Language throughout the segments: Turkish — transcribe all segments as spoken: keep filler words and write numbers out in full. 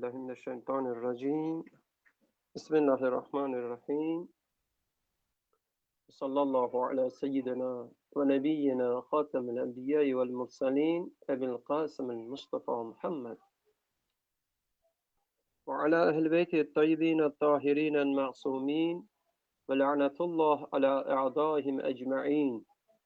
billahi mineşşeytanirracim. Bismillahirrahmanirrahim. Sallallahu ala seyyidina ve nebiyyina hatemil enbiya'i vel mursalin Ebil Kasım'il Mustafa Muhammed ve ala ehl beyti tayyibin tahirin ma'sumin ve la'netullah ala a'daihim ecma'in.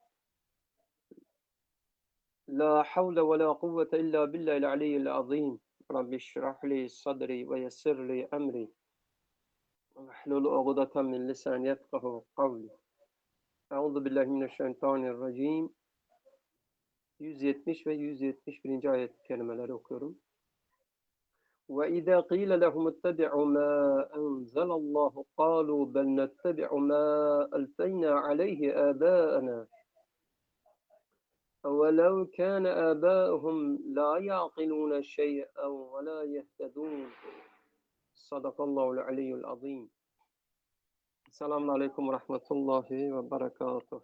La havle ve la kuvvete illa billahil aliyyil azim. Rabbi şrah li sadri ve yessir li emri. Vahlul uqdeten min lisani yefkahu kavli. Euzu billahi mineşşeytanirracim. yüz yetmiş ve yüz yetmiş birinci ayet kelimeleri okuyorum. Ve izâ qîle lehum ittabi'u mâ enzelallahu qâlû bel nettebi'u mâ elfeynâ aleyhi âbâ'enâ. وَلَوْ كَانَ آبَاؤُهُمْ لَا يَعْقِلُونَ شَيْئًا وَلَا يَهْتَدُونَ. Sadakallahu al-aliyyul azim. Selamun aleyküm ve rahmetullahi ve berekatuhu.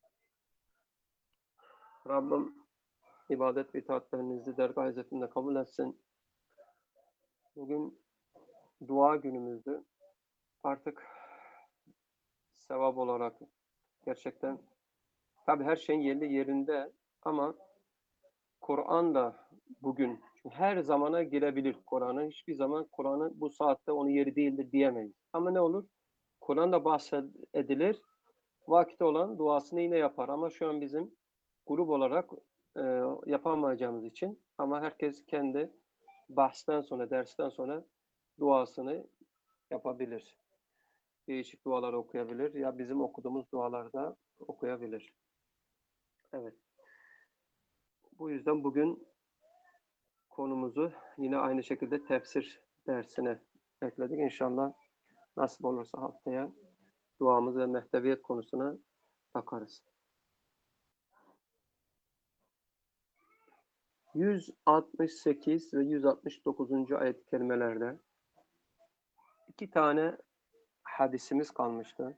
Rabbim ibadet ve itaatlerinizi dergâh izzetinde kabul etsin. Bugün dua günümüzdü. Artık sevap olarak gerçekten tabi her şeyin yerli yerinde ama Kur'an da bugün çünkü her zamana girebilir Kur'an'ın. Hiçbir zaman Kur'an'ın bu saatte onun yeri değildir diyemeyiz. Ama ne olur? Kur'an'da bahsedilir. Vakti olan duasını yine yapar. Ama şu an bizim grup olarak e, yapamayacağımız için ama herkes kendi bahsten sonra, dersten sonra duasını yapabilir. Değişik dualar okuyabilir ya bizim okuduğumuz dualarda okuyabilir. Evet. Bu yüzden bugün konumuzu yine aynı şekilde tefsir dersine ekledik. İnşallah nasip olursa haftaya duamız ve mehteviyet konusuna bakarız. yüz altmış sekiz ve yüz altmış dokuzuncu ayet-i kerimelerde iki tane hadisimiz kalmıştı.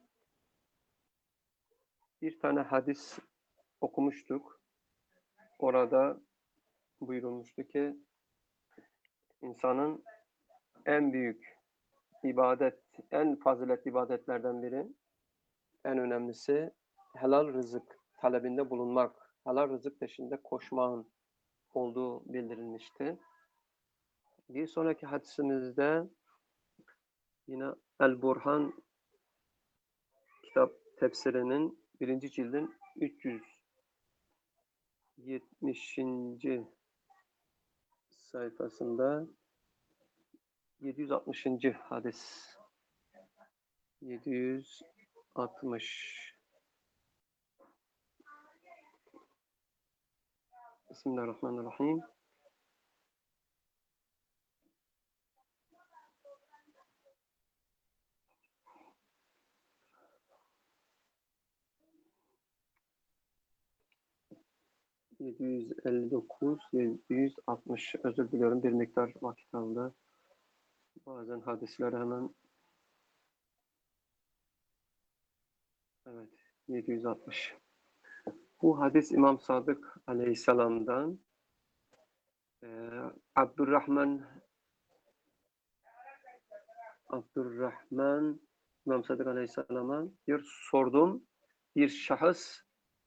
Bir tane hadis okumuştuk. Orada buyurulmuştu ki insanın en büyük ibadet, en faziletli ibadetlerden biri, en önemlisi helal rızık talebinde bulunmak, helal rızık peşinde koşmağın olduğu bildirilmişti. Bir sonraki hadisimizde yine El-Burhan kitap tefsirinin birinci cildin üç yüz yetmişinci sayfasında yedi yüz altmışıncı hadis. yedi yüz altmış. Bismillahirrahmanirrahim. yedi yüz elli dokuz, yedi yüz altmış. Özür diliyorum. Bir miktar vakit aldı. Bazen hadisleri hemen evet. yedi yüz altmış. Bu hadis İmam Sadık Aleyhisselam'dan e, Abdurrahman Abdurrahman İmam Sadık Aleyhisselam'a diyor sordum bir şahıs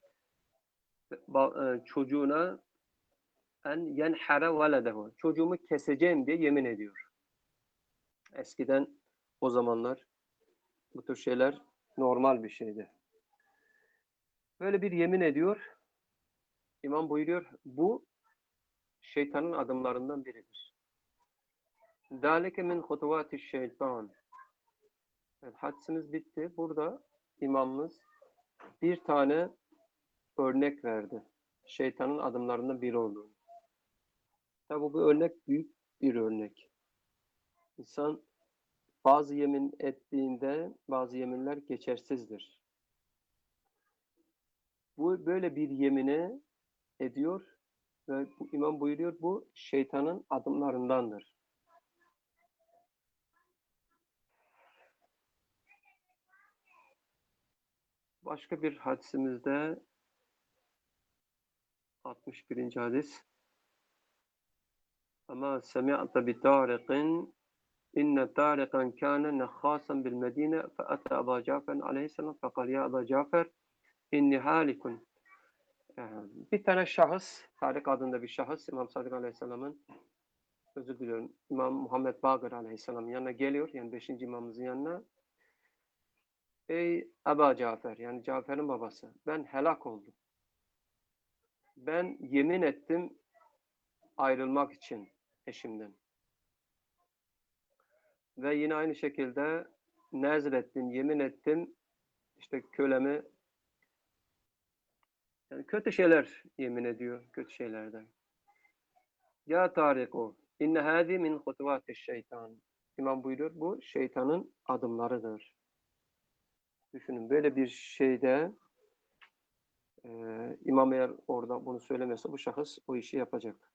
çocuğuna en yenhare veledehu çocuğumu keseceğim diye yemin ediyor. Eskiden o zamanlar bu tür şeyler normal bir şeydi. Böyle bir yemin ediyor. İmam buyuruyor bu şeytanın adımlarından biridir. Zalike min hutuvati şeytan. Evet, hadisimiz bitti. Burada imamımız bir tane örnek verdi. Şeytanın adımlarından biri olduğunu. Tabi bu örnek büyük bir örnek. İnsan bazı yemin ettiğinde bazı yeminler geçersizdir. Bu böyle bir yemini ediyor ve imam buyuruyor bu şeytanın adımlarındandır. Başka bir hadisimizde altmış birinci hadis Ama semi'te bi tariqin inne tariqan kâne nekhasan bil medine fe ate Eba Cafer aleyhisselam fekal ya Eba Cafer inni halikun. Bir tane şahıs, Tarık adında bir şahıs, İmam Sadık Aleyhisselam'ın, özür diliyorum, İmam Muhammed Baqir Aleyhisselam'ın yanına geliyor, yani beşinci imamımızın yanına. Ey Eba Cafer, yani Cafer'in babası, ben helak oldum. Ben yemin ettim ayrılmak için eşimden. Ve yine aynı şekilde nezr ettim, yemin ettim, işte kölemi, yani kötü şeyler yemin ediyor, kötü şeylerden. Ya Tariku, inne hâzi min hutuvâtiş şeytan. İmam buyuruyor, bu şeytanın adımlarıdır. Düşünün, böyle bir şeyde e, imam eğer orada bunu söylemese bu şahıs o işi yapacak.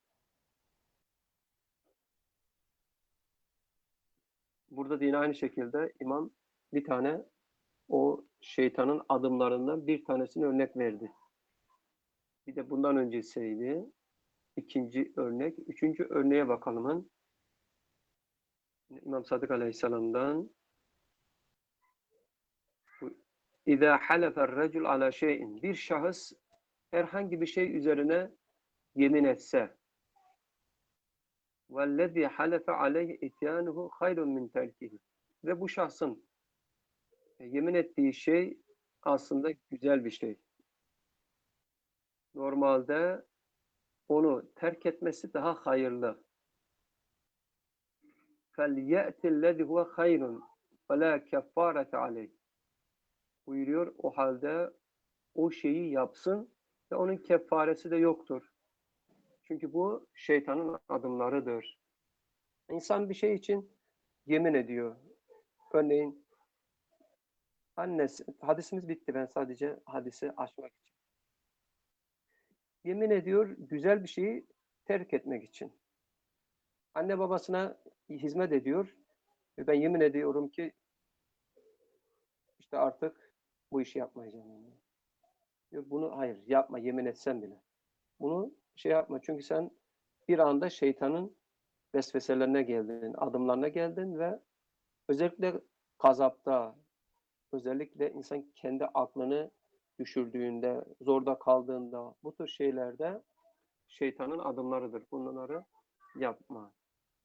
Burada da yine aynı şekilde imam bir tane o şeytanın adımlarından bir tanesini örnek verdi. Bir de bundan öncesiydi. İkinci örnek. Üçüncü örneğe bakalım. İmam Sadık Aleyhisselam'dan İzâ halefer recul ala şeyin. Bir şahıs herhangi bir şey üzerine yemin etse vellezî halefe aleyhi ityanuhu hayrun min terkihi. Ve bu şahsın yemin ettiği şey aslında güzel bir şey. Normalde onu terk etmesi daha hayırlı. فَلْيَأْتِ الَّذِي هُوَ خَيْرٌ وَلَا كَفَّارَةَ عَلَيْهِ buyuruyor. O halde o şeyi yapsın ve onun kefaresi de yoktur. Çünkü bu şeytanın adımlarıdır. İnsan bir şey için yemin ediyor. Örneğin annesi, hadisimiz bitti, ben sadece hadisi açmak için. Yemin ediyor güzel bir şeyi terk etmek için. Anne babasına hizmet ediyor ve ben yemin ediyorum ki işte artık bu işi yapmayacağım. Yani. Bunu hayır yapma, yemin etsen bile. Bunu şey yapma çünkü sen bir anda şeytanın vesveselerine geldin, adımlarına geldin ve özellikle gazapta, özellikle insan kendi aklını düşürdüğünde, zorda kaldığında, bu tür şeylerde şeytanın adımlarıdır. Bunları yapma.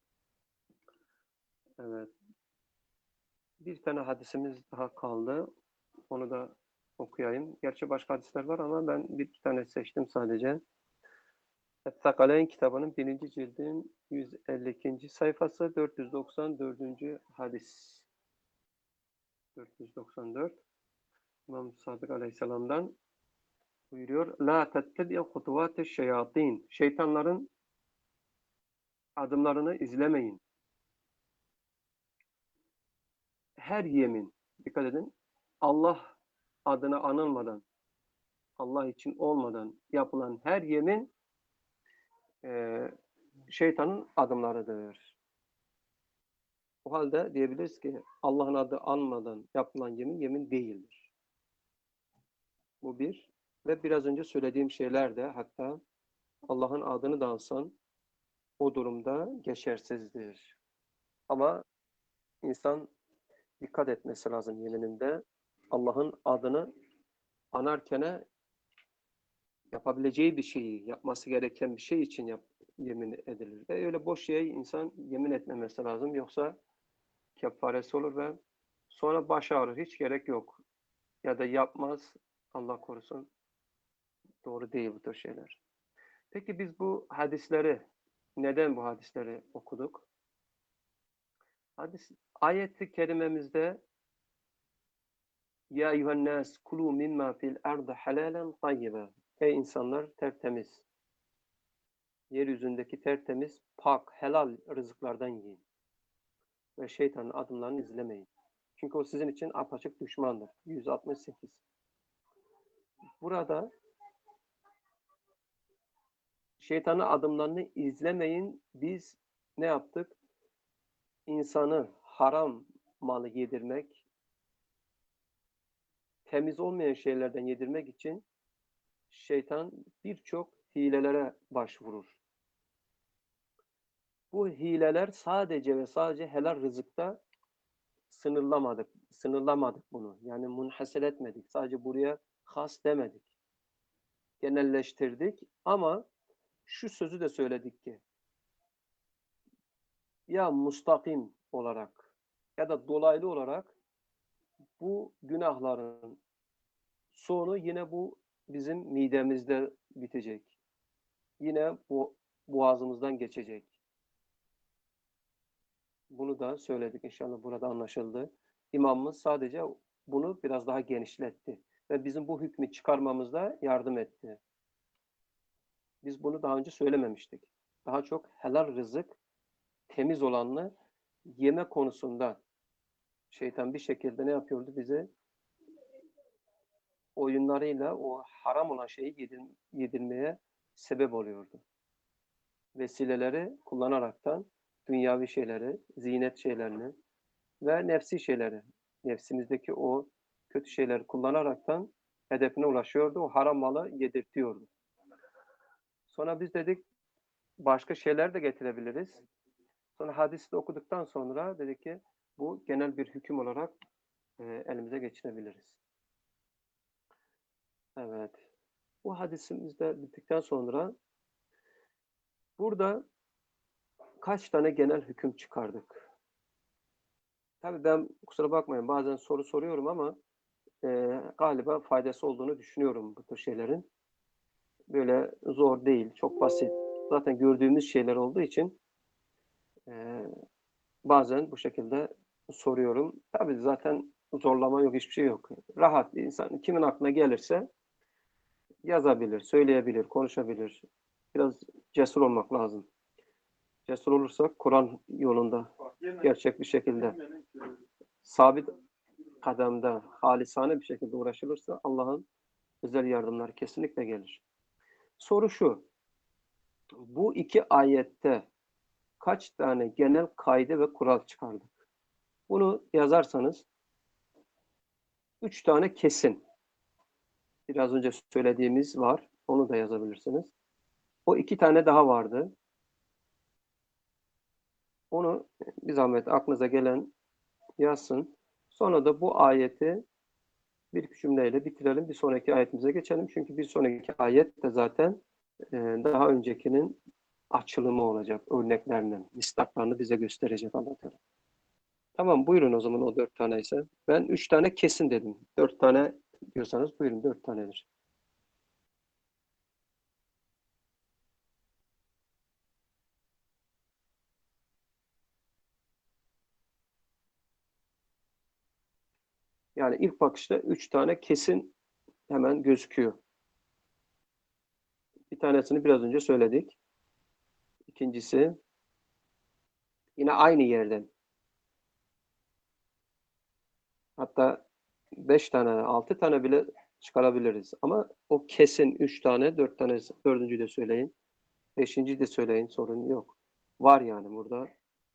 Evet. Bir tane hadisimiz daha kaldı. Onu da okuyayım. Gerçi başka hadisler var ama ben bir tane seçtim sadece. Es-Sakaleyn kitabının birinci cildin yüz elli ikinci sayfası dört yüz doksan dördüncü hadis. dört yüz doksan dört. İmam Sadık Aleyhisselam'dan buyuruyor. La tettebi'e hutuvâteş şeyatîn. Şeytanların adımlarını izlemeyin. Her yemin, dikkat edin, Allah adına anılmadan, Allah için olmadan yapılan her yemin e, şeytanın adımlarıdır. O halde diyebiliriz ki Allah'ın adı anmadan yapılan yemin, yemin değildir. Bu bir. Ve biraz önce söylediğim şeyler de hatta Allah'ın adını da alsan o durumda geçersizdir. Ama insan dikkat etmesi lazım yemininde. Allah'ın adını anarken yapabileceği bir şeyi, yapması gereken bir şey için yap, yemin edilir. Ve öyle boş şeye insan yemin etmemesi lazım. Yoksa kefaresi olur ve sonra baş ağrır. Hiç gerek yok. Ya da yapmaz. Allah korusun. Doğru değil bu tür şeyler. Peki biz bu hadisleri, neden bu hadisleri okuduk? Hadis, ayet-i kerimemizde Ya eyyühennâs kulû mimmâ fil ardı halâlen tayyibe. Ey insanlar tertemiz, yeryüzündeki tertemiz, pak, helal rızıklardan yiyin. Ve şeytanın adımlarını izlemeyin. Çünkü o sizin için apaçık düşmandır. yüz altmış sekiz. Burada şeytanın adımlarını izlemeyin. Biz ne yaptık? İnsanı haram malı yedirmek, temiz olmayan şeylerden yedirmek için şeytan birçok hilelere başvurur. Bu hileler sadece ve sadece helal rızıkta sınırlamadık. Sınırlamadık bunu. Yani munhasır etmedik. Sadece buraya has demedik. Genelleştirdik ama şu sözü de söyledik ki ya mustakim olarak ya da dolaylı olarak bu günahların sonu yine bu bizim midemizde bitecek. Yine bu boğazımızdan geçecek. Bunu da söyledik. İnşallah burada anlaşıldı. İmamımız sadece bunu biraz daha genişletti ve bizim bu hükmü çıkarmamızda yardım etti. Biz bunu daha önce söylememiştik. Daha çok helal rızık, temiz olanını yeme konusunda şeytan bir şekilde ne yapıyordu? Bize oyunlarıyla o haram olan şeyi yedir, yedirmeye sebep oluyordu. Vesileleri kullanaraktan dünyavi şeyleri, zinet şeylerini ve nefsi şeyleri, nefsimizdeki o kötü şeyleri kullanaraktan hedefine ulaşıyordu. O haram malı yedirtiyordu. Sonra biz dedik başka şeyler de getirebiliriz. Sonra hadisi de okuduktan sonra dedik ki bu genel bir hüküm olarak e, elimize geçirebiliriz. Evet. Bu hadisimiz de bittikten sonra burada kaç tane genel hüküm çıkardık? Tabii ben kusura bakmayın bazen soru soruyorum ama e, galiba faydası olduğunu düşünüyorum bu tür şeylerin. Böyle zor değil, çok basit. Zaten gördüğümüz şeyler olduğu için e, bazen bu şekilde soruyorum. Tabii zaten zorlama yok, hiçbir şey yok. Rahat bir insan. Kimin aklına gelirse yazabilir, söyleyebilir, konuşabilir. Biraz cesur olmak lazım. Cesur olursak Kur'an yolunda gerçek bir şekilde sabit kademde, halisane bir şekilde uğraşılırsa Allah'ın özel yardımları kesinlikle gelir. Soru şu, bu iki ayette kaç tane genel kaide ve kural çıkardık? Bunu yazarsanız üç tane kesin. Biraz önce söylediğimiz var. Onu da yazabilirsiniz. O iki tane daha vardı. Onu bir zahmet aklınıza gelen yazsın. Sonra da bu ayeti bir cümleyle bitirelim. Bir sonraki ayetimize geçelim. Çünkü bir sonraki ayet de zaten e, daha öncekinin açılımı olacak. Örneklerinin, mistaklarını bize gösterecek Allah Teala. Tamam buyurun o zaman o dört tane ise. Ben üç tane kesin dedim. Dört tane diyorsanız buyurun dört tanedir. Yani ilk bakışta üç tane kesin hemen gözüküyor. Bir tanesini biraz önce söyledik. İkincisi yine aynı yerden. Hatta beş tane, altı tane bile çıkarabiliriz. Ama o kesin üç tane, dört tane, dördüncüyü de söyleyin. Beşinciyi de söyleyin, sorun yok. Var yani burada.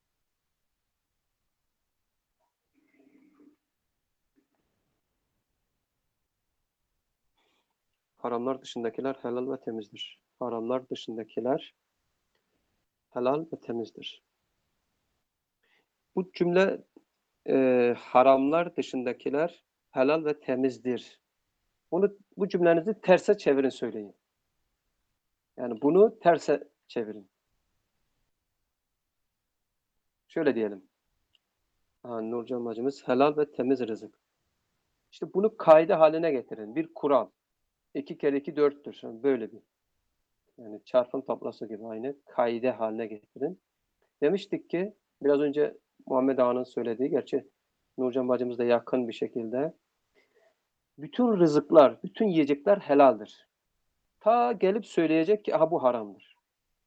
Haramlar dışındakiler helal ve temizdir. Haramlar dışındakiler helal ve temizdir. Bu cümle e, haramlar dışındakiler helal ve temizdir. Bunu, bu cümlenizi terse çevirin söyleyin. Yani bunu terse çevirin. Şöyle diyelim. Ha, Nurcan bacımız helal ve temiz rızık. İşte bunu kaide haline getirin. Bir kural. İki kere iki dörttür. Yani böyle bir. Yani çarpım tablosu gibi aynı. Kaide haline getirin. Demiştik ki biraz önce Muhammed Ağa'nın söylediği, gerçi Nurcan bacımız da yakın bir şekilde. Bütün rızıklar, bütün yiyecekler helaldir. Ta gelip söyleyecek ki aha bu haramdır.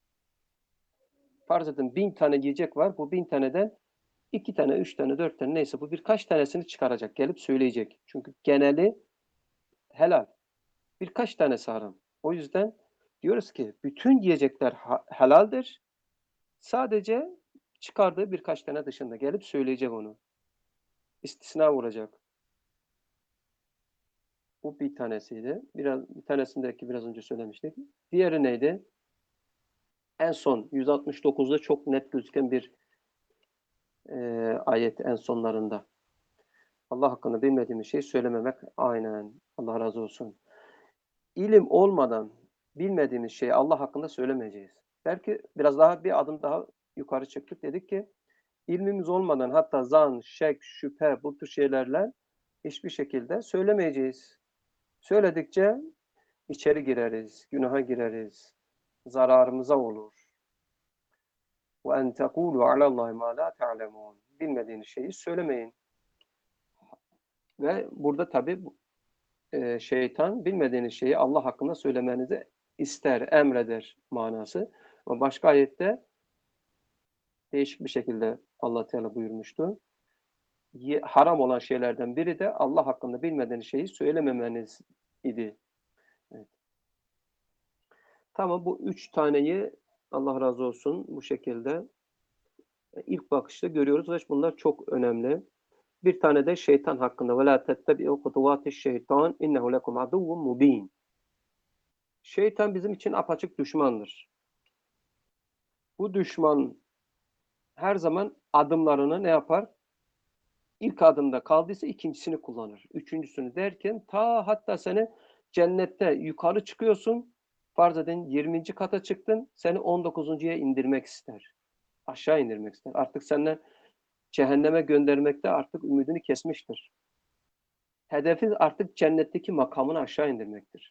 Farz edin bin tane yiyecek var. Bu bin taneden iki tane, üç tane, dört tane neyse bu birkaç tanesini çıkaracak. Gelip söyleyecek. Çünkü geneli helal. Birkaç tanesi haram. O yüzden diyoruz ki bütün yiyecekler helaldir. Sadece çıkardığı birkaç tane dışında gelip söyleyecek onu. İstisna vuracak. Bu bir tanesiydi. Biraz, bir tanesindeki biraz önce söylemiştik. Diğeri neydi? En son yüz altmış dokuzda çok net gözüken bir e, ayet en sonlarında. Allah hakkında bilmediğimiz şeyi söylememek, aynen. Allah razı olsun. İlim olmadan bilmediğimiz şeyi Allah hakkında söylemeyeceğiz. Belki biraz daha bir adım daha yukarı çıktık. Dedik ki ilmimiz olmadan hatta zan, şek, şüphe bu tür şeylerle hiçbir şekilde söylemeyeceğiz. Söyledikçe içeri gireriz, günaha gireriz, zararımıza olur. وَاَنْ تَقُولُوا عَلَى اللّٰهِ مَا لَا تَعْلَمُونَ Bilmediğiniz şeyi söylemeyin. Ve burada tabii e, şeytan bilmediğiniz şeyi Allah hakkında söylemenizi ister, emreder manası. Ama başka ayette değişik bir şekilde Allah Teala buyurmuştu. Haram olan şeylerden biri de Allah hakkında bilmediğiniz şeyi söylememeniz idi. Evet. Tamam, bu üç taneyi Allah razı olsun bu şekilde ilk bakışta görüyoruz ve bunlar çok önemli. Bir tane de şeytan hakkında وَلَا تَتَّبِعُوا خُطُوَاتِ الشَّيْطَانِ اِنَّهُ لَكُمْ عَدُوٌ مُب۪ينٌ Şeytan bizim için apaçık düşmandır. Bu düşman her zaman adımlarını ne yapar? İlk adımda kaldıysa ikincisini kullanır. Üçüncüsünü derken ta hatta seni cennette yukarı çıkıyorsun. Farz edin yirminci kata çıktın. Seni on dokuzuncuya indirmek ister. Aşağı indirmek ister. Artık senden cehenneme göndermekte artık ümidini kesmiştir. Hedefi artık cennetteki makamını aşağı indirmektir.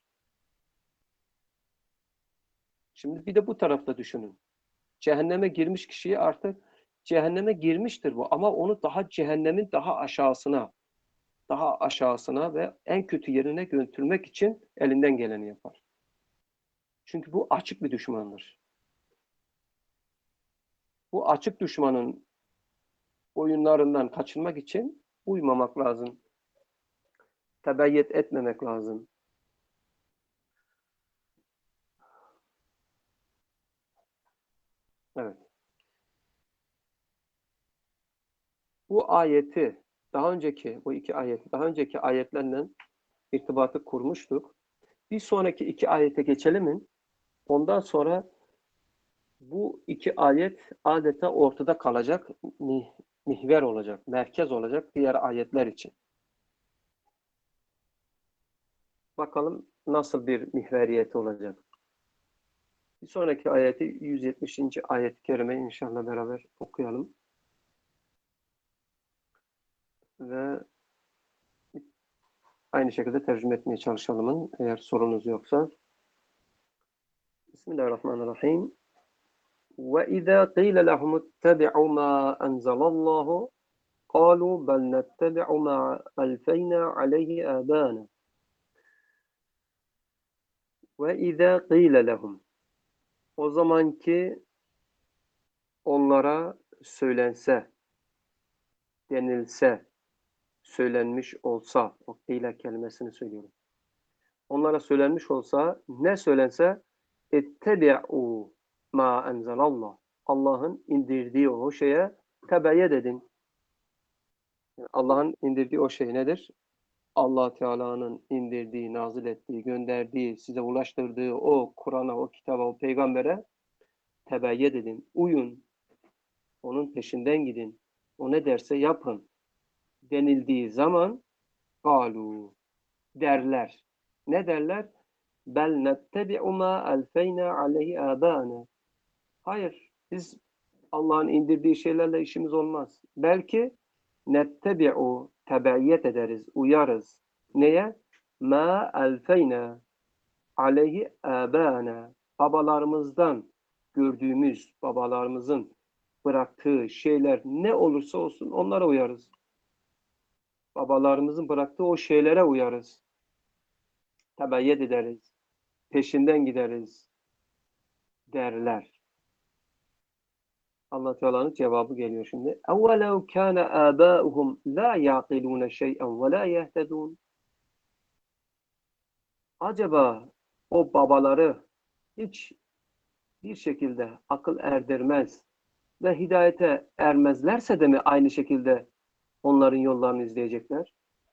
Şimdi bir de bu tarafta düşünün. Cehenneme girmiş kişiyi artık cehenneme girmiştir bu ama onu daha cehennemin daha aşağısına daha aşağısına ve en kötü yerine götürmek için elinden geleni yapar. Çünkü bu açık bir düşmandır. Bu açık düşmanın oyunlarından kaçınmak için uymamak lazım. Tebeyyet etmemek lazım. Evet. Bu ayeti daha önceki, bu iki ayeti daha önceki ayetlerle irtibatı kurmuştuk. Bir sonraki iki ayete geçelim mi? Ondan sonra bu iki ayet adeta ortada kalacak, mihver olacak, merkez olacak diğer ayetler için. Bakalım nasıl bir mihveriyet olacak. Bir sonraki ayeti yüz yetmişinci ayet-i kerime inşallah beraber okuyalım. Ve aynı şekilde tercüme etmeye çalışalım eğer sorunuz yoksa. Bismillahirrahmanirrahim. وَإِذَا قِيلَ لَهُمُ اتَّبِعُوا مَا أَنْزَلَ اللّٰهُ قَالُوا بَلْ نَتَّبِعُ مَا أَلْفَيْنَا عَلَيْهِ آبَانَا وَإِذَا قِيلَ لَهُمْ O zamanki onlara söylense, denilse, söylenmiş olsa, o qîle kelimesini söylüyorum. Onlara söylenmiş olsa, ne söylense, ettebi'u ma enzelallah. Allah'ın indirdiği o şeye tebeyyet edin. Yani Allah'ın indirdiği o şey nedir? Allah Teala'nın indirdiği, nazil ettiği, gönderdiği, size ulaştırdığı o Kur'an'a, o kitaba, o peygambere tebeyyet edin. Uyun. Onun peşinden gidin. O ne derse yapın. Denildiği zaman galu derler. Ne derler? Bel nettebi'u ma alfeyna aleyhi âbâna. Hayır, biz Allah'ın indirdiği şeylerle işimiz olmaz. Belki nettebi'u tebeyyet ederiz, uyarız. Neye? Ma alfeyna aleyhi âbâna. Babalarımızdan gördüğümüz, babalarımızın bıraktığı şeyler ne olursa olsun onlara uyarız. Babalarımızın bıraktığı o şeylere uyarız. Tebeyyet ederiz. Peşinden gideriz derler. Allah Teala'nın cevabı geliyor şimdi. اَوَلَوْ كَانَ آبَاؤُهُمْ لَا يَعْقِلُونَ شَيْئًا وَلَا يَهْتَدُونَ Acaba o babaları hiç bir şekilde akıl erdirmez ve hidayete ermezlerse de mi aynı şekilde onların yollarını izleyecekler?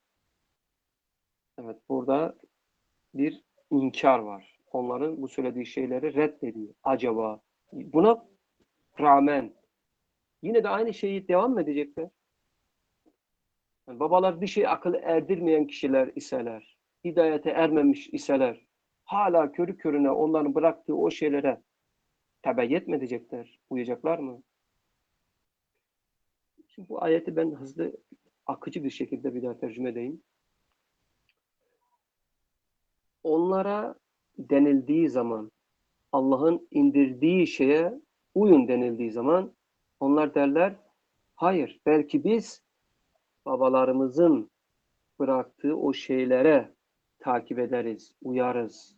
Evet, burada bir inkar var. Onların bu söylediği şeyleri reddediyor. Acaba Buna rağmen yine de aynı şeyi devam edecekler. Yani babalar bir şey akıl erdirmeyen kişiler iseler, hidayete ermemiş iseler, hala körü körüne onların bıraktığı o şeylere tebeyyet mi edecekler, uyacaklar mı? Şimdi bu ayeti ben hızlı, akıcı bir şekilde bir daha tercüme edeyim. Onlara denildiği zaman, Allah'ın indirdiği şeye uyun denildiği zaman, onlar derler, hayır, belki biz babalarımızın bıraktığı o şeylere takip ederiz, uyarız.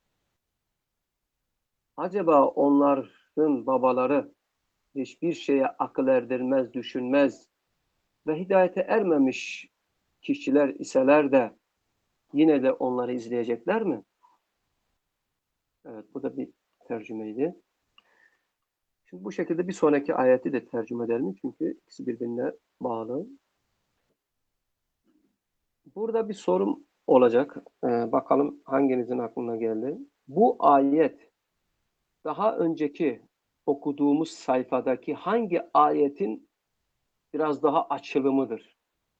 Acaba onların babaları hiçbir şeye akıl erdirmez, düşünmez ve hidayete ermemiş kişiler iseler de yine de onları izleyecekler mi? Evet, bu da bir tercümeydi. Şimdi bu şekilde bir sonraki ayeti de tercüme edelim çünkü ikisi birbirine bağlı. Burada bir sorum olacak. Ee, bakalım hanginizin aklına geldi. Bu ayet daha önceki okuduğumuz sayfadaki hangi ayetin biraz daha açılımıdır?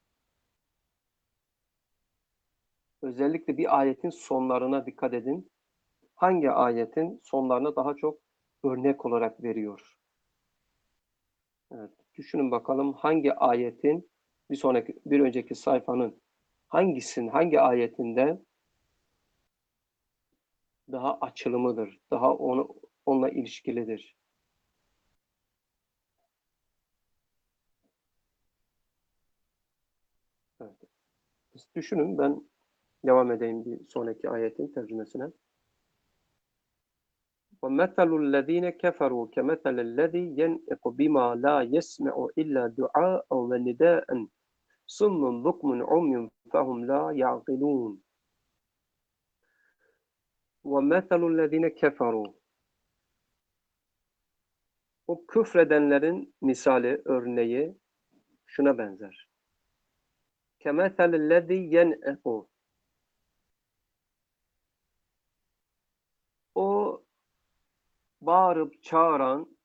Özellikle bir ayetin sonlarına dikkat edin. Hangi ayetin sonlarına daha çok örnek olarak veriyor? Evet, düşünün bakalım hangi ayetin bir sonraki bir önceki sayfanın hangisinin hangi ayetinde daha açılımıdır, daha onu onunla ilişkilidir. Evet. Düşünün, ben devam edeyim bir sonraki ayetin tercümesine. وَمَثَلُ الَّذ۪ينَ كَفَرُوا كَمَثَلِ الَّذ۪ي يَنْئِقُ بِمَا لَا يَسْمَعُ إِلَّا دُعَاءً وَنِدَاءً صُمٌّ بُكْمٌ عُمْيٌ فَهُمْ لَا يَعْقِلُونَ وَمَثَلُ الَّذ۪ينَ كَفَرُوا O küfredenlerin misali, örneği şuna benzer. كَمَثَلِ الَّذ۪ي يَنْئِقُ O bağırıp çağıran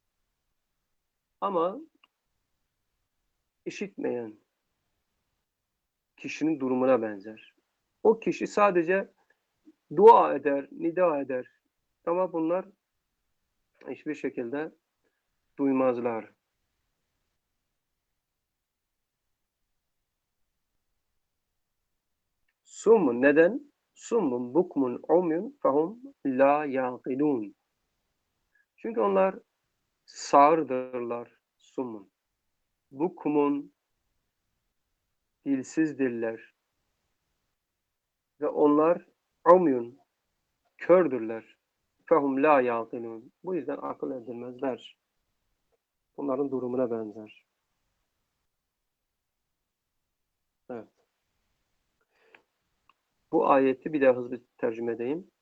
ama işitmeyen kişinin durumuna benzer. O kişi sadece dua eder, nida eder. Ama bunlar hiçbir şekilde duymazlar. Summun neden? Summun bukmun umyun fahum la yaqilun. Çünkü onlar sağırdırlar. Summun. Bukmun dilsizdirler. Ve onlar umyun kördürler. Fahum la yaqilun. Bu yüzden akıl edilmezler. Bunların durumuna benzer. Evet. Bu ayeti bir daha hızlı tercüme edeyim.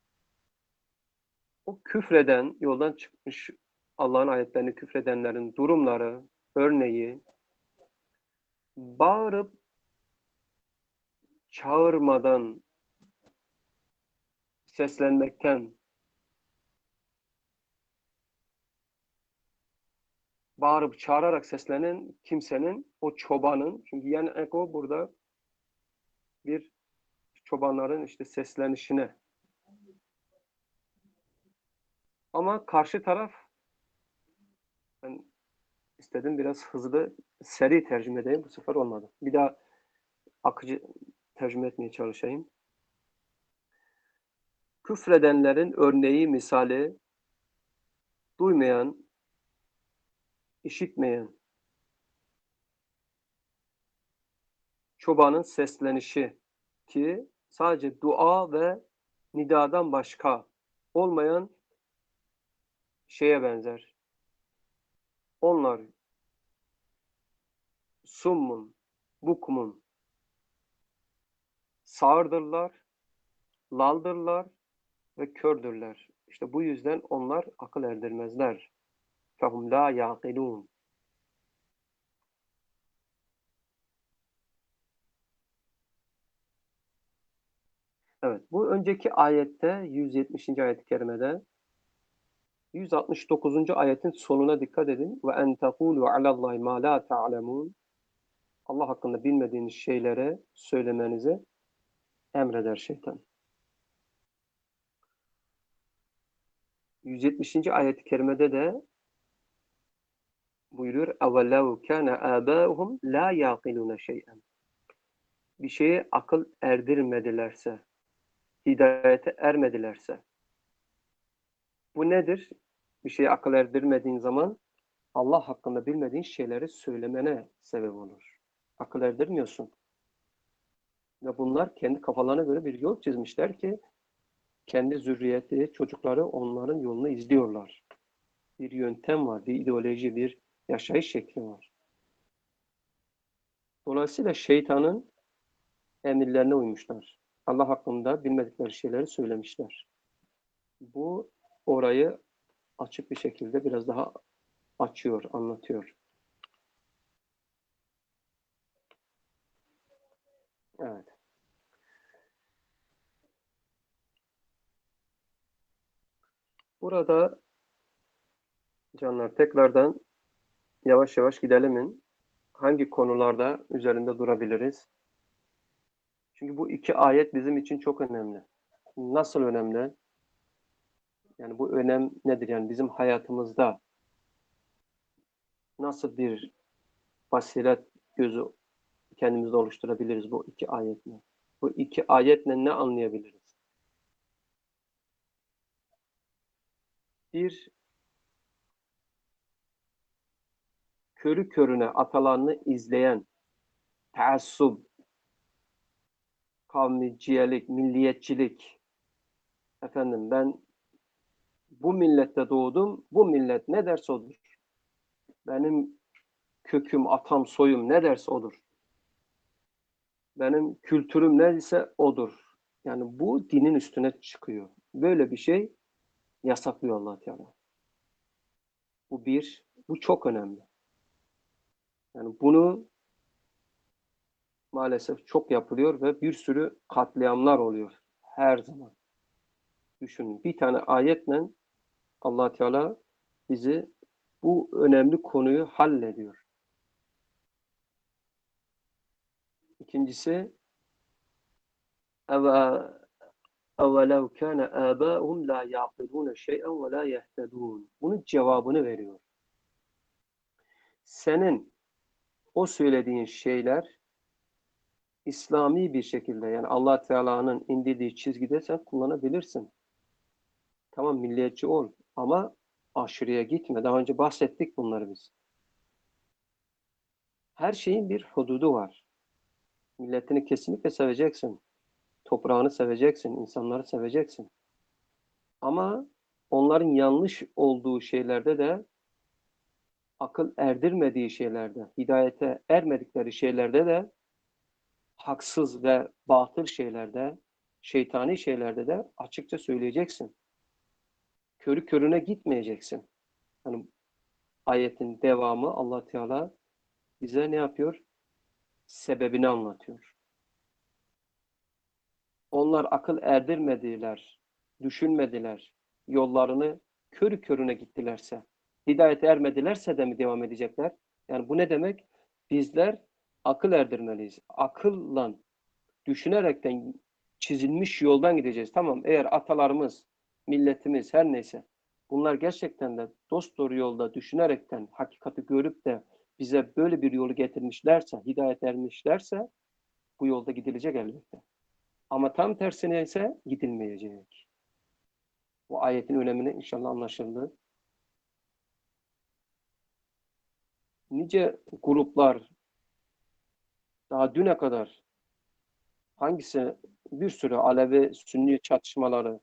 O küfreden, yoldan çıkmış Allah'ın ayetlerini küfredenlerin durumları, örneği, bağırıp çağırmadan, seslenmekten, bağırıp çağırarak seslenen kimsenin, o çobanın, çünkü yani eko burada bir çobanların işte seslenişine. Ama karşı taraf, ben istedim biraz hızlı, seri tercüme edeyim, bu sefer olmadı. Bir daha akıcı tercüme etmeye çalışayım. Küfredenlerin örneği, misali, duymayan, işitmeyen, çobanın seslenişi ki sadece dua ve nidadan başka olmayan şeye benzer. Onlar summun, bukmun, sağırdırlar, laldırlar ve kördürler. İşte bu yüzden onlar akıl erdirmezler. Fehum la yaqilun. Evet, bu önceki ayette yüz yetmişinci ayet-i kerimede yüz altmış dokuzuncu ayetin sonuna dikkat edin. Ve en tekulu alallahi ma la ta'lemun. Allah hakkında bilmediğiniz şeylere söylemenizi emreder şeytan. yüz yetmişinci ayet-i kerimede de buyuruyor اَوَلَّوْ كَانَ آبَاؤُهُمْ لَا يَعْقِلُونَ شَيْئًا. Bir şeye akıl erdirmedilerse, hidayete ermedilerse. Bu nedir? Bir şeye akıl erdirmediğin zaman Allah hakkında bilmediğin şeyleri söylemene sebep olur. Akıl erdirmiyorsun. Ve bunlar kendi kafalarına göre bir yol çizmişler ki kendi zürriyeti, çocukları onların yolunu izliyorlar. Bir yöntem var, bir ideoloji, bir yaşayış şekli var. Dolayısıyla şeytanın emirlerine uymuşlar. Allah hakkında bilmedikleri şeyleri söylemişler. Bu orayı açık bir şekilde biraz daha açıyor, anlatıyor. Evet. Burada canlar tekrardan yavaş yavaş gidelim. Hangi konularda üzerinde durabiliriz? Çünkü bu iki ayet bizim için çok önemli. Nasıl önemli? Yani bu önem nedir? Yani bizim hayatımızda nasıl bir basiret gözü kendimizde oluşturabiliriz bu iki ayetle? Bu iki ayetle ne anlayabiliriz? Bir, körü körüne atalarını izleyen taassub, kavmiciyelik, milliyetçilik, efendim ben bu millette doğdum, bu millet ne derse odur. Benim köküm, atam, soyum ne derse odur. Benim kültürüm neyse odur. Yani bu dinin üstüne çıkıyor. Böyle bir şey yasaklıyor Allah Teala. Bu bir, bu çok önemli. Yani bunu maalesef çok yapılıyor ve bir sürü katliamlar oluyor her zaman. Düşünün bir tane ayetle Allah Teala bizi bu önemli konuyu hallediyor. İkincisi اَوَلَوْ كَانَ آبَاؤُهُمْ لَا يَعْقِلُونَ شَيْئًا وَلَا يَهْتَدُونَ. Bunun cevabını veriyor. Senin o söylediğin şeyler İslami bir şekilde yani Allah Teala'nın indirdiği çizgide sen kullanabilirsin. Tamam milliyetçi ol ama aşırıya gitme. Daha önce bahsettik bunları biz. Her şeyin bir hududu var. Milletini kesinlikle seveceksin. Toprağını seveceksin, insanları seveceksin. Ama onların yanlış olduğu şeylerde de akıl erdirmediği şeylerde, hidayete ermedikleri şeylerde de haksız ve batıl şeylerde, şeytani şeylerde de açıkça söyleyeceksin. Körü körüne gitmeyeceksin. Yani ayetin devamı Allah Teala bize ne yapıyor? Sebebini anlatıyor. Onlar akıl erdirmediler, düşünmediler, yollarını körü körüne gittilerse, hidayete ermedilerse de mi devam edecekler? Yani bu ne demek? Bizler akıl erdirmeliyiz. Akılla, düşünerekten çizilmiş yoldan gideceğiz. Tamam, eğer atalarımız, milletimiz her neyse bunlar gerçekten de dosdoğru yolda düşünerekten hakikati görüp de bize böyle bir yolu getirmişlerse, hidayet ermişlerse bu yolda gidilecek elbette. Ama tam tersine ise gidilmeyecek. Bu ayetin önemini inşallah anlaşıldı. Nice gruplar daha düne kadar hangisi bir sürü Alevi Sünni çatışmaları,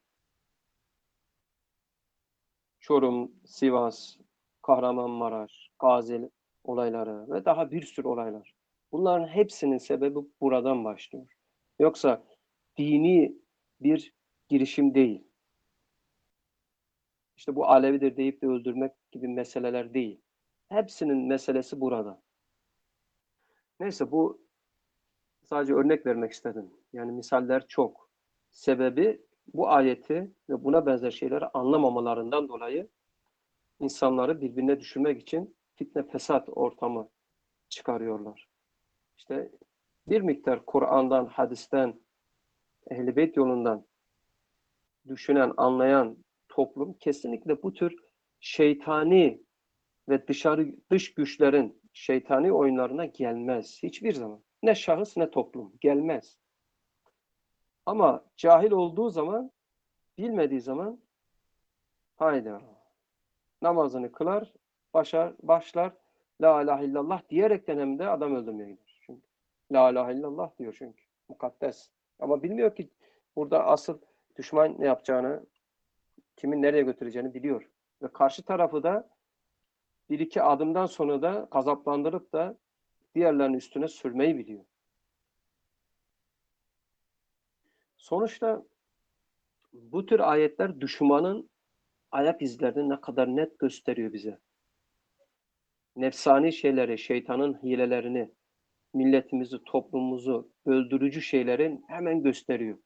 Çorum, Sivas, Kahramanmaraş, Gazi olayları ve daha bir sürü olaylar. Bunların hepsinin sebebi buradan başlıyor. Yoksa dini bir girişim değil. İşte bu Alevidir deyip de öldürmek gibi meseleler değil. Hepsinin meselesi burada. Neyse bu sadece örnek vermek istedim. Yani misaller çok. Sebebi bu ayeti ve buna benzer şeyleri anlamamalarından dolayı insanları birbirine düşürmek için fitne fesat ortamı çıkarıyorlar. İşte bir miktar Kur'an'dan, hadisten, Ehl-i Beyt yolundan düşünen, anlayan toplum kesinlikle bu tür şeytani ve dışarı dış güçlerin şeytani oyunlarına gelmez. Hiçbir zaman. Ne şahıs ne toplum gelmez. Ama cahil olduğu zaman, bilmediği zaman haydi namazını kılar, başar, başlar la ilahe illallah diyerekten hem de adam öldürmeye gider. Çünkü la ilahe illallah diyor çünkü. Mukaddes. Ama bilmiyor ki burada asıl düşman ne yapacağını, kimin nereye götüreceğini biliyor. Ve karşı tarafı da bir iki adımdan sonra da gazaplandırıp da diğerlerinin üstüne sürmeyi biliyor. Sonuçta bu tür ayetler düşmanın ayak izlerini ne kadar net gösteriyor bize. Nefsani şeyleri, şeytanın hilelerini, milletimizi, toplumumuzu öldürücü şeylerin hemen gösteriyor.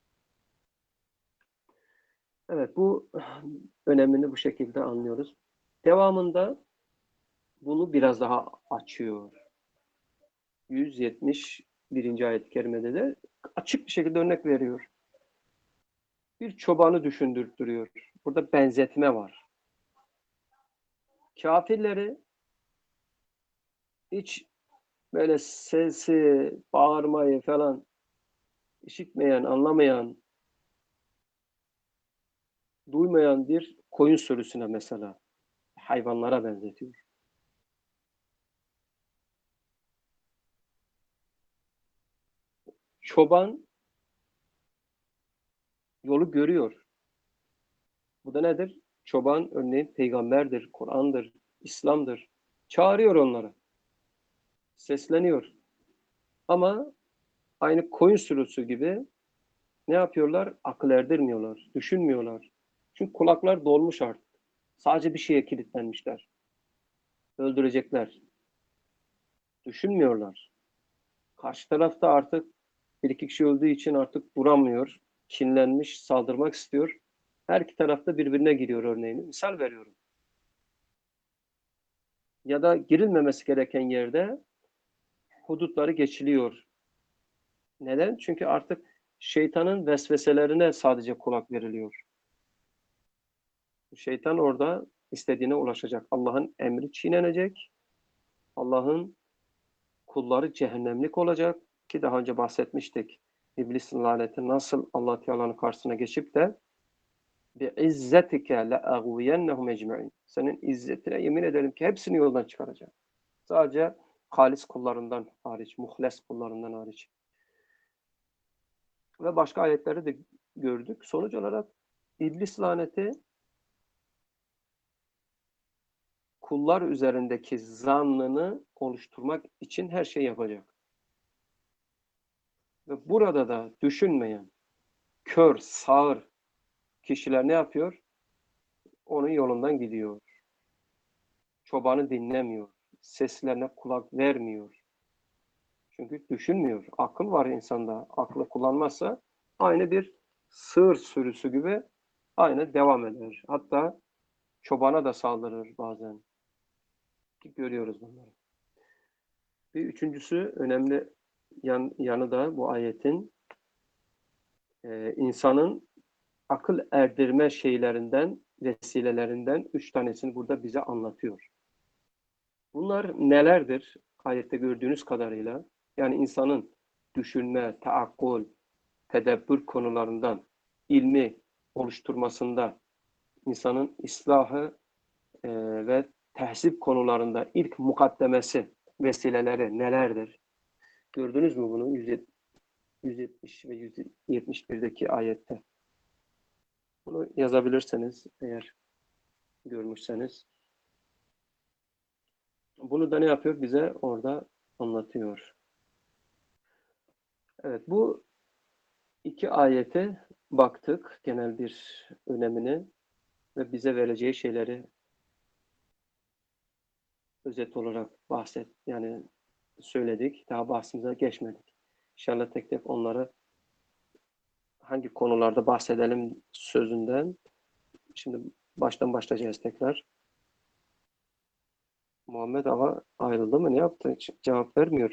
Evet, bu önemini bu şekilde anlıyoruz. Devamında bunu biraz daha açıyor. yüz yetmiş birinci ayet-i kerimede de açık bir şekilde örnek veriyor. Bir çobanı düşündürtüyor. Burada benzetme var. Kafirleri hiç böyle sesi, bağırmayı falan işitmeyen, anlamayan, duymayan bir koyun sürüsüne mesela hayvanlara benzetiyor. Çoban yolu görüyor. Bu da nedir? Çoban örneğin peygamberdir, Kur'an'dır, İslam'dır. Çağırıyor onları. Sesleniyor. Ama aynı koyun sürüsü gibi ne yapıyorlar? Akıl erdirmiyorlar, düşünmüyorlar. Çünkü kulaklar dolmuş artık. Sadece bir şeye kilitlenmişler. Öldürecekler. Düşünmüyorlar. Karşı tarafta artık bir iki kişi öldüğü için artık duramıyor. Kinlenmiş, saldırmak istiyor. Her iki tarafta birbirine giriyor örneğini. Misal veriyorum. Ya da girilmemesi gereken yerde hudutları geçiliyor. Neden? Çünkü artık şeytanın vesveselerine sadece kulak veriliyor. Şeytan orada istediğine ulaşacak. Allah'ın emri çiğnenecek. Allah'ın kulları cehennemlik olacak. Ki daha önce bahsetmiştik. İblisin laneti nasıl Allah Teala'nın karşısına geçip de bi'izzetike le'agviyennehum ecmaîn. Senin izzetine yemin ederim ki hepsini yoldan çıkaracağım. Sadece halis kullarından hariç, muhles kullarından hariç. Ve başka ayetleri de gördük. Sonuç olarak iblis laneti kullar üzerindeki zannını oluşturmak için her şey yapacak. Ve burada da düşünmeyen, kör, sağır kişiler ne yapıyor? Onun yolundan gidiyor. Çobanı dinlemiyor. Seslerine kulak vermiyor. Çünkü düşünmüyor. Akıl var insanda. Aklı kullanmazsa aynı bir sığır sürüsü gibi aynı devam eder. Hatta çobana da saldırır bazen. Görüyoruz bunları. Bir üçüncüsü önemli yan, yanı da bu ayetin e, insanın akıl erdirme şeylerinden, vesilelerinden üç tanesini burada bize anlatıyor. Bunlar nelerdir? Ayette gördüğünüz kadarıyla yani insanın düşünme, taakkul, tedebbür konularından ilmi oluşturmasında insanın islahı e, ve tehzip konularında ilk mukaddemesi vesileleri nelerdir? Gördünüz mü bunu yüz yetmiş ve yüz yetmiş birdeki ayette? Bunu yazabilirseniz eğer görmüşseniz. Bunu da ne yapıyor? Bize orada anlatıyor. Evet, bu iki ayete baktık, genel bir önemini ve bize vereceği şeyleri özet olarak bahset, yani söyledik. Daha bahsimize geçmedik. İnşallah tek tek onları hangi konularda bahsedelim sözünden. Şimdi baştan başlayacağız tekrar. Muhammed Ağa ayrıldı mı? Ne yaptı? Hiç cevap vermiyor.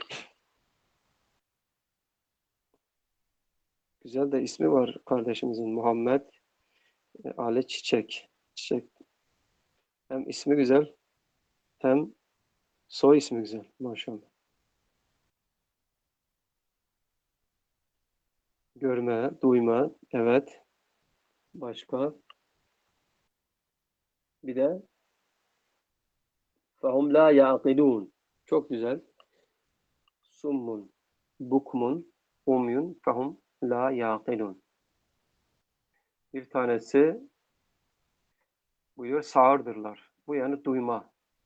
Güzel de ismi var kardeşimizin. Muhammed e, Ali Çiçek. Çiçek. Hem ismi güzel hem soy ismi güzel. Maşallah. Görme, duyma. Evet. Başka. Bir de fahum la yaqilun. Çok güzel. Summun, bukmun, umyun, fahum la yaqilun. Bir tanesi buyuruyor sağırdırlar. Bu yani duyma.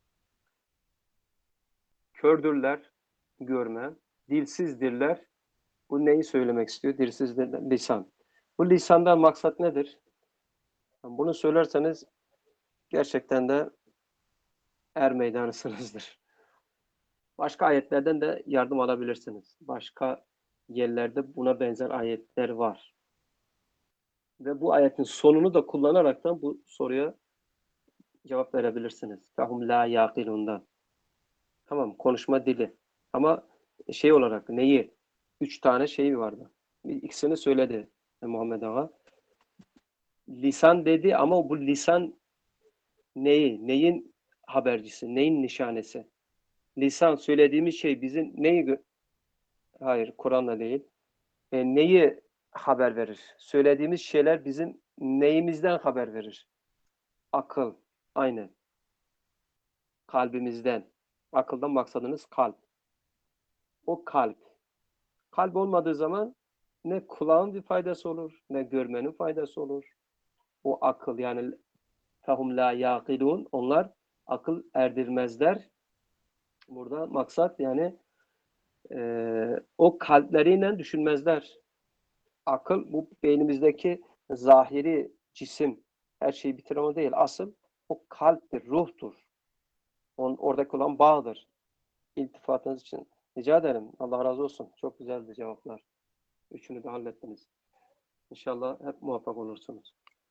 Kördürler, görme. Dilsizdirler. Bu neyi söylemek istiyor? Dilsizdirler, lisan. Bu lisandan maksat nedir? Bunu söylerseniz gerçekten de er meydanısınızdır. Başka ayetlerden de yardım alabilirsiniz. Başka yerlerde buna benzer ayetler var. Ve bu ayetin sonunu da kullanaraktan bu soruya cevap verebilirsiniz. Fahum la yaqilundan. Tamam, konuşma dili. Ama şey olarak neyi? Üç tane şey vardı. İkisini söyledi Muhammed Ağa. Lisan dedi ama bu lisan neyi? Neyin habercisi? Neyin nişanesi? Lisan söylediğimiz şey bizim neyi? Hayır, Kur'an'la değil. E, neyi haber verir? Söylediğimiz şeyler bizim neyimizden haber verir? Akıl. Aynen. Kalbimizden. Akıldan maksadınız kalp. O kalp. Kalp olmadığı zaman ne kulağın bir faydası olur, ne görmenin faydası olur. O akıl yani fahum la yaqilun. Onlar akıl erdirmezler. Burada maksat yani e, o kalpleriyle düşünmezler. Akıl bu beynimizdeki zahiri cisim her şeyi bitiren o değil. Asıl o kalptir, ruhtur. On, oradaki olan bağdır. İltifatınız için rica ederim. Allah razı olsun. Çok güzeldi cevaplar. Üçünü de hallettiniz. İnşallah hep muvaffak olursunuz.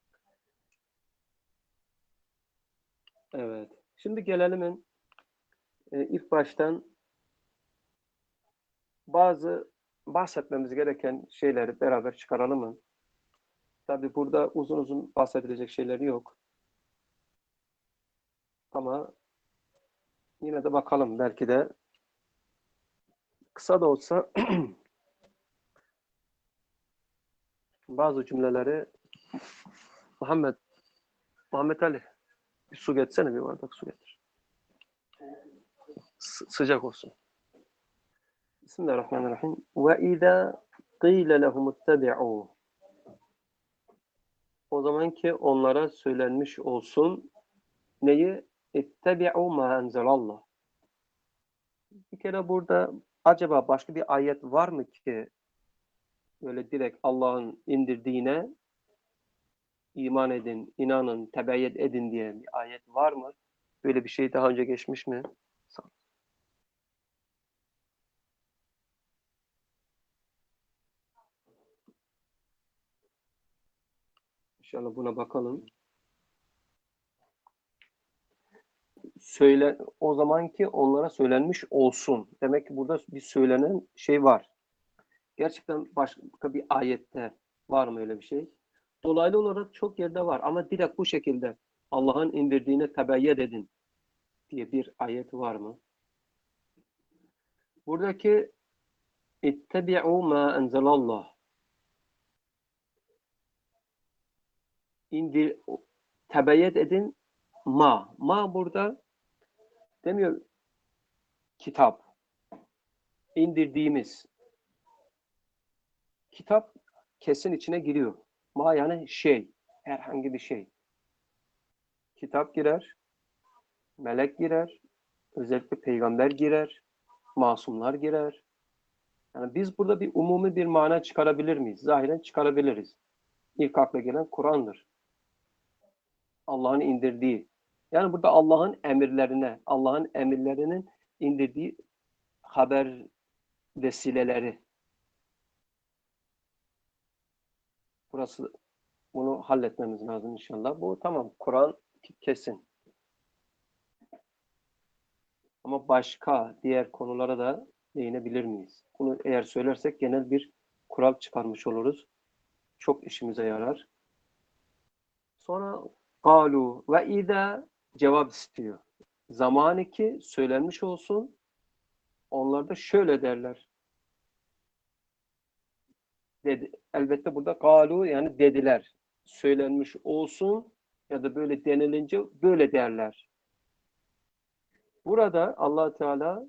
Evet. Şimdi gelelim e, ilk baştan bazı bahsetmemiz gereken şeyleri beraber çıkaralım mı? Tabii burada uzun uzun bahsedilecek şeyleri yok. Ama yine de bakalım. Belki de kısa da olsa bazı cümleleri Muhammed Muhammed Ali bir su getirsene, bir bardak su getir. S- sıcak olsun. Bismillahirrahmanirrahim. Ve izâ qîle lehum ittabi'û. O zaman ki onlara söylenmiş olsun neyi? İttabi'û mâ enzelallah. Bir kere burada acaba başka bir ayet var mı ki böyle direkt Allah'ın indirdiğine iman edin, inanın, tebeyyet edin diye bir ayet var mı? Böyle bir şey daha önce geçmiş mi? İnşallah buna bakalım. Söyle, o zaman ki onlara söylenmiş olsun. Demek ki burada bir söylenen şey var. Gerçekten başka bir ayette var mı öyle bir şey? Dolaylı olarak çok yerde var ama direkt bu şekilde Allah'ın indirdiğine tebeyyet edin diye bir ayet var mı? Buradaki ittebi'u ma enzelallah. İndir, tebeyyet edin ma. Ma burada demiyor kitap. İndirdiğimiz kitap kesin içine giriyor. Ma yani şey, herhangi bir şey. Kitap girer, melek girer, özellikle peygamber girer, masumlar girer. Yani biz burada bir umumi bir mana çıkarabilir miyiz? Zahiren çıkarabiliriz. İlk akla gelen Kur'an'dır. Allah'ın indirdiği. Yani burada Allah'ın emirlerine, Allah'ın emirlerinin indirdiği haber vesileleri. Burası bunu halletmemiz lazım inşallah. Bu tamam. Kur'an kesin. Ama başka diğer konulara da değinebilir miyiz? Bunu eğer söylersek genel bir kural çıkarmış oluruz. Çok işimize yarar. Sonra galu ve ida cevap istiyor. Zamanı ki söylenmiş olsun. Onlar da şöyle derler. Dedi. Elbette burada galu yani dediler. Söylenmiş olsun ya da böyle denilince böyle derler. Burada Allah Teala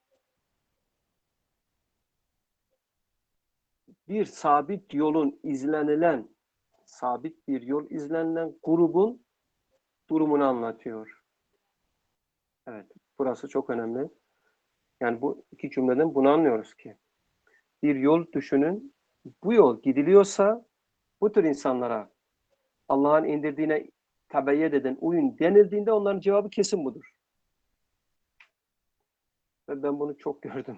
bir sabit yolun izlenilen, sabit bir yol izlenilen grubun durumunu anlatıyor. Evet, burası çok önemli. Yani bu iki cümleden bunu anlıyoruz ki bir yol düşünün, bu yol gidiliyorsa bu tür insanlara Allah'ın indirdiğine tabiyyet eden, uyun denildiğinde onların cevabı kesin budur. Ve ben bunu çok gördüm.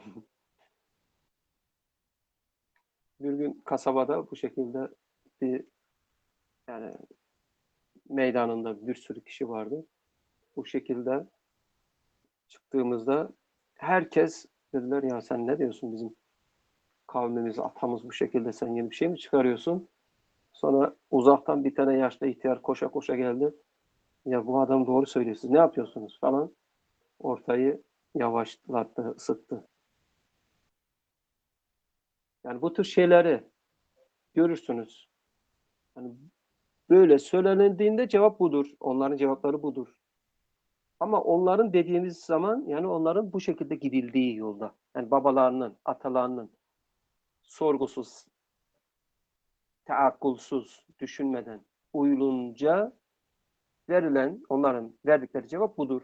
Bir gün kasabada bu şekilde bir yani meydanında bir sürü kişi vardı. Bu şekilde çıktığımızda herkes dediler ya sen ne diyorsun bizim kavmimiz, atamız bu şekilde sen yeni bir şey mi çıkarıyorsun? Sonra uzaktan bir tane yaşlı ihtiyar koşa koşa geldi. Ya bu adam doğru söylüyor. Siz ne yapıyorsunuz falan. Ortayı yavaşlattı, ısıttı. Yani bu tür şeyleri görürsünüz. Yani böyle söylenildiğinde cevap budur. Onların cevapları budur. Ama onların dediğimiz zaman yani onların bu şekilde gidildiği yolda. Yani babalarının, atalarının sorgusuz, teakkulsuz, düşünmeden uyulunca verilen, onların verdikleri cevap budur.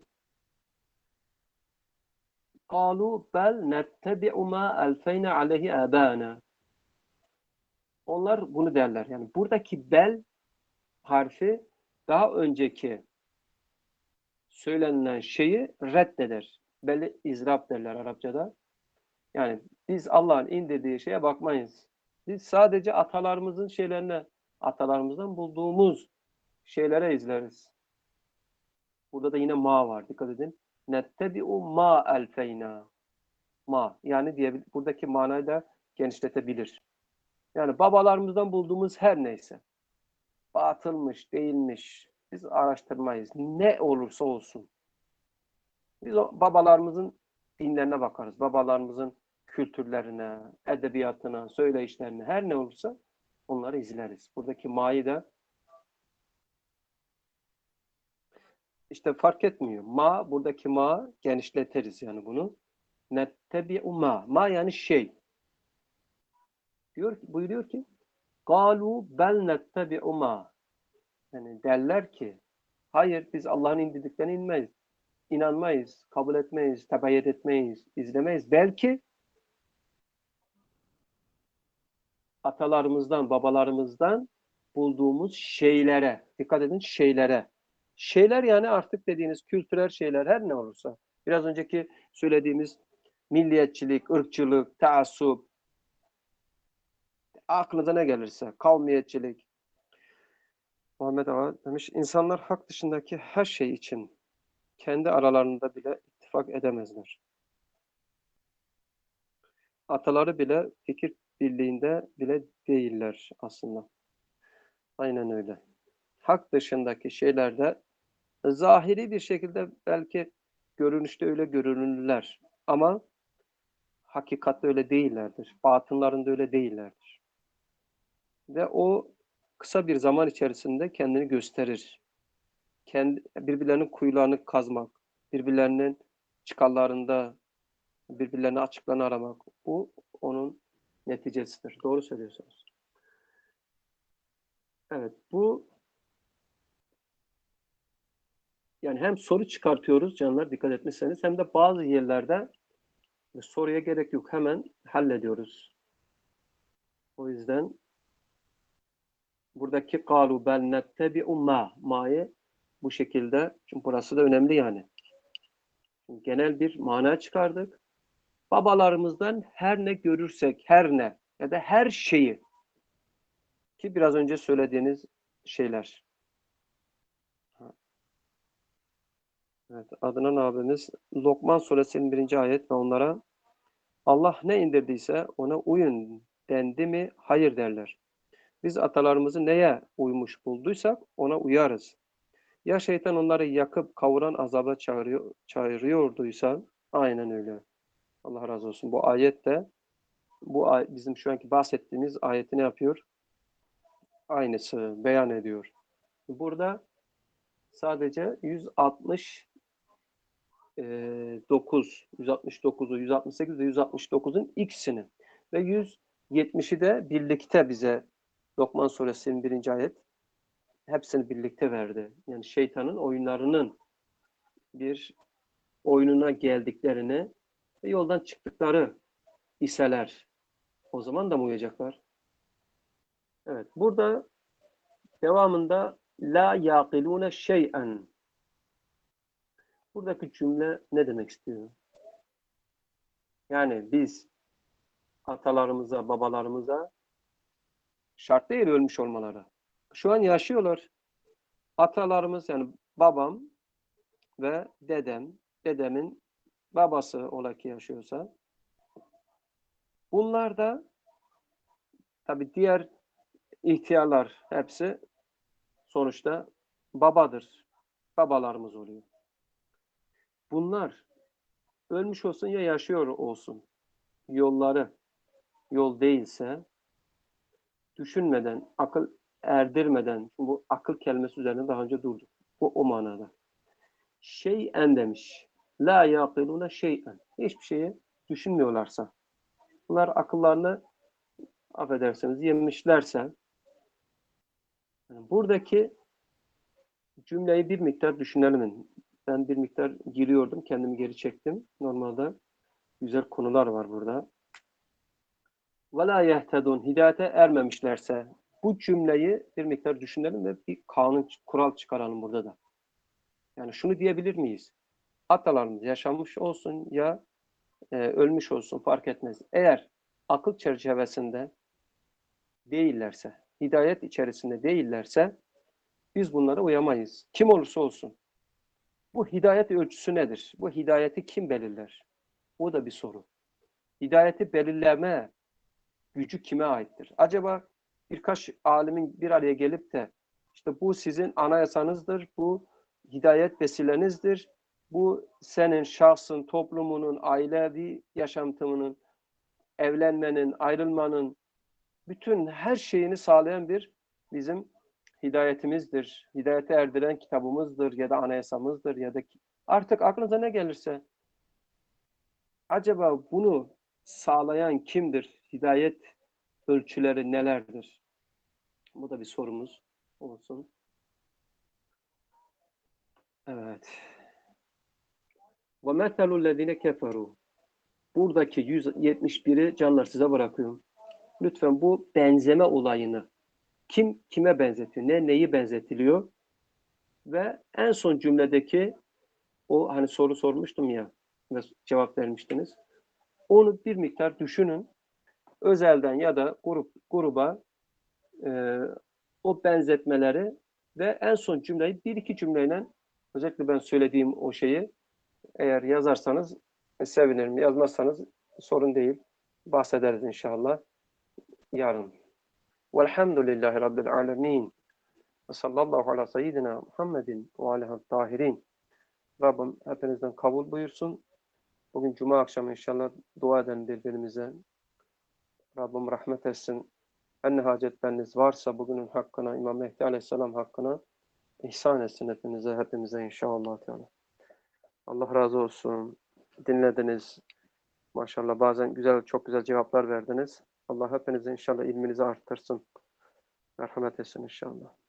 قَالُوا بَلْ نَتَّبِعُ مَا أَلْفَيْنَا عَلَيْهِ آبَانَا. Onlar bunu derler. Yani buradaki bel harfi daha önceki söylenilen şeyi reddeder. Beli izrap derler Arapçada. Yani biz Allah'ın indirdiği şeye bakmayız. Biz sadece atalarımızın şeylerine, atalarımızdan bulduğumuz şeylere izleriz. Burada da yine ma var. Dikkat edin. Nettebi'u ma elfeyna. Ma. Yani diye buradaki manayı da genişletebilir. Yani babalarımızdan bulduğumuz her neyse. Batılmış, değilmiş. Biz araştırmayız. Ne olursa olsun. Biz o babalarımızın dinlerine bakarız. Babalarımızın kültürlerine, edebiyatına, söyleyişlerine her ne olursa onları izleriz. Buradaki ma'yı da işte fark etmiyor. Ma, buradaki ma genişletiriz yani bunu. Nettebi'u ma. Ma yani şey. Diyor, buyuruyor ki galu bel nettebi'u ma. Yani derler ki hayır biz Allah'ın indirdiklerine inmeyiz. İnanmayız, kabul etmeyiz, tebayet etmeyiz, izlemeyiz. Belki atalarımızdan, babalarımızdan bulduğumuz şeylere, dikkat edin şeylere. Şeyler yani artık dediğiniz kültürel şeyler her ne olursa. Biraz önceki söylediğimiz milliyetçilik, ırkçılık, taassup, aklınıza ne gelirse, kavmiyetçilik. Muhammed Ağa demiş, insanlar hak dışındaki her şey için kendi aralarında bile ittifak edemezler. Ataları bile fikir birliğinde bile değiller aslında. Aynen öyle. Hak dışındaki şeylerde zahiri bir şekilde belki görünüşte öyle görünürler ama hakikatte öyle değillerdir. Batınlarında öyle değillerdir. Ve o kısa bir zaman içerisinde kendini gösterir. Kendi, birbirlerinin kuyularını kazmak, birbirlerinin çıkarlarında birbirlerine açıklarını aramak. Bu onun neticesidir. Doğru söylüyorsunuz. Evet, bu yani hem soru çıkartıyoruz canlar dikkat etmişseniz hem de bazı yerlerde soruya gerek yok. Hemen hallediyoruz. O yüzden buradaki kalu bel nettebi'u ma ma'yı bu şekilde çünkü burası da önemli yani. Şimdi genel bir mana çıkardık. Babalarımızdan her ne görürsek, her ne ya da her şeyi ki biraz önce söylediğiniz şeyler. Evet, Adnan abimiz Lokman suresinin birinci ayet ve onlara Allah ne indirdiyse ona uyun dendi mi hayır derler. Biz atalarımızı neye uymuş bulduysak ona uyarız. Ya şeytan onları yakıp kavuran azaba çağırıyor, çağırıyorduysa aynen öyle. Allah razı olsun. Bu ayet de bu bizim şu anki bahsettiğimiz ayeti ne yapıyor? Aynısı beyan ediyor. Burada sadece yüz altmış dokuz, yüz altmış dokuzu, yüz altmış sekiz ve yüz altmış dokuzun ikisini ve yüz yetmişi de birlikte bize Lokman suresinin birinci ayet hepsini birlikte verdi. Yani şeytanın oyunlarının bir oyununa geldiklerini ve yoldan çıktıkları iseler o zaman da mı uyacaklar? Evet. Burada devamında la yaqilune şey'en. Buradaki cümle ne demek istiyor? Yani biz atalarımıza, babalarımıza şart değil ölmüş olmaları. Şu an yaşıyorlar. Atalarımız yani babam ve dedem, dedemin babası ola ki yaşıyorsa bunlar da tabii diğer ihtiyarlar hepsi sonuçta babadır. Babalarımız oluyor. Bunlar ölmüş olsun ya yaşıyor olsun. Yolları yol değilse düşünmeden, akıl erdirmeden, bu akıl kelimesi üzerine daha önce durduk. Bu o manada. Şey'en demiş. La yaqilune şey'en. Hiçbir şeyi düşünmüyorlarsa. Bunlar akıllarını affedersiniz yemişlerse yani buradaki cümleyi bir miktar düşünelim. Ben bir miktar giriyordum. Kendimi geri çektim. Normalde güzel konular var burada. وَلَا يَهْتَدُونَ Hidayete ermemişlerse bu cümleyi bir miktar düşünelim ve bir kanun, kural çıkaralım burada da. Yani şunu diyebilir miyiz? Atalarımız yaşamış olsun ya e, ölmüş olsun fark etmez. Eğer akıl çerçevesinde değillerse, hidayet içerisinde değillerse biz bunlara uyamayız. Kim olursa olsun. Bu hidayet ölçüsü nedir? Bu hidayeti kim belirler? O da bir soru. Hidayeti belirleme gücü kime aittir? Acaba birkaç alimin bir araya gelip de işte bu sizin anayasanızdır, bu hidayet vesilenizdir, bu senin şahsın, toplumunun, ailevi yaşantımının, evlenmenin, ayrılmanın, bütün her şeyini sağlayan bir bizim hidayetimizdir. Hidayete erdiren kitabımızdır ya da anayasamızdır ya da artık aklınıza ne gelirse. Acaba bunu sağlayan kimdir? Hidayet ölçüleri nelerdir? Bu da bir sorumuz olsun. Evet. وَمَثَلُ الَّذِينَ كَفَرُوا Buradaki yüz yetmiş biri canlar size bırakıyorum. Lütfen bu benzeme olayını kim kime benzetiyor? Ne neyi benzetiliyor? Ve en son cümledeki o hani soru sormuştum ya ve cevap vermiştiniz. Onu bir miktar düşünün. Özelden ya da grup gruba e, o benzetmeleri ve en son cümleyi bir iki cümleyle özellikle ben söylediğim o şeyi eğer yazarsanız sevinirim. Yazmazsanız sorun değil. Bahsederiz inşallah yarın. Velhamdülillahi Rabbil alemin. Ve sallallahu ala seyyidina Muhammedin ve aleyhi tahirin. Rabbim hepinizden kabul buyursun. Bugün Cuma akşamı inşallah dua edelim birbirimize. Rabbim rahmet etsin. En ne hacetleriniz varsa bugünün hakkına, İmam Mehdi Aleyhisselam hakkına ihsan etsin hepinize, hepimize inşallah. Allah razı olsun. Dinlediniz. Maşallah bazen güzel, çok güzel cevaplar verdiniz. Allah hepinizin inşallah ilminizi arttırsın. Merhamet etsin inşallah.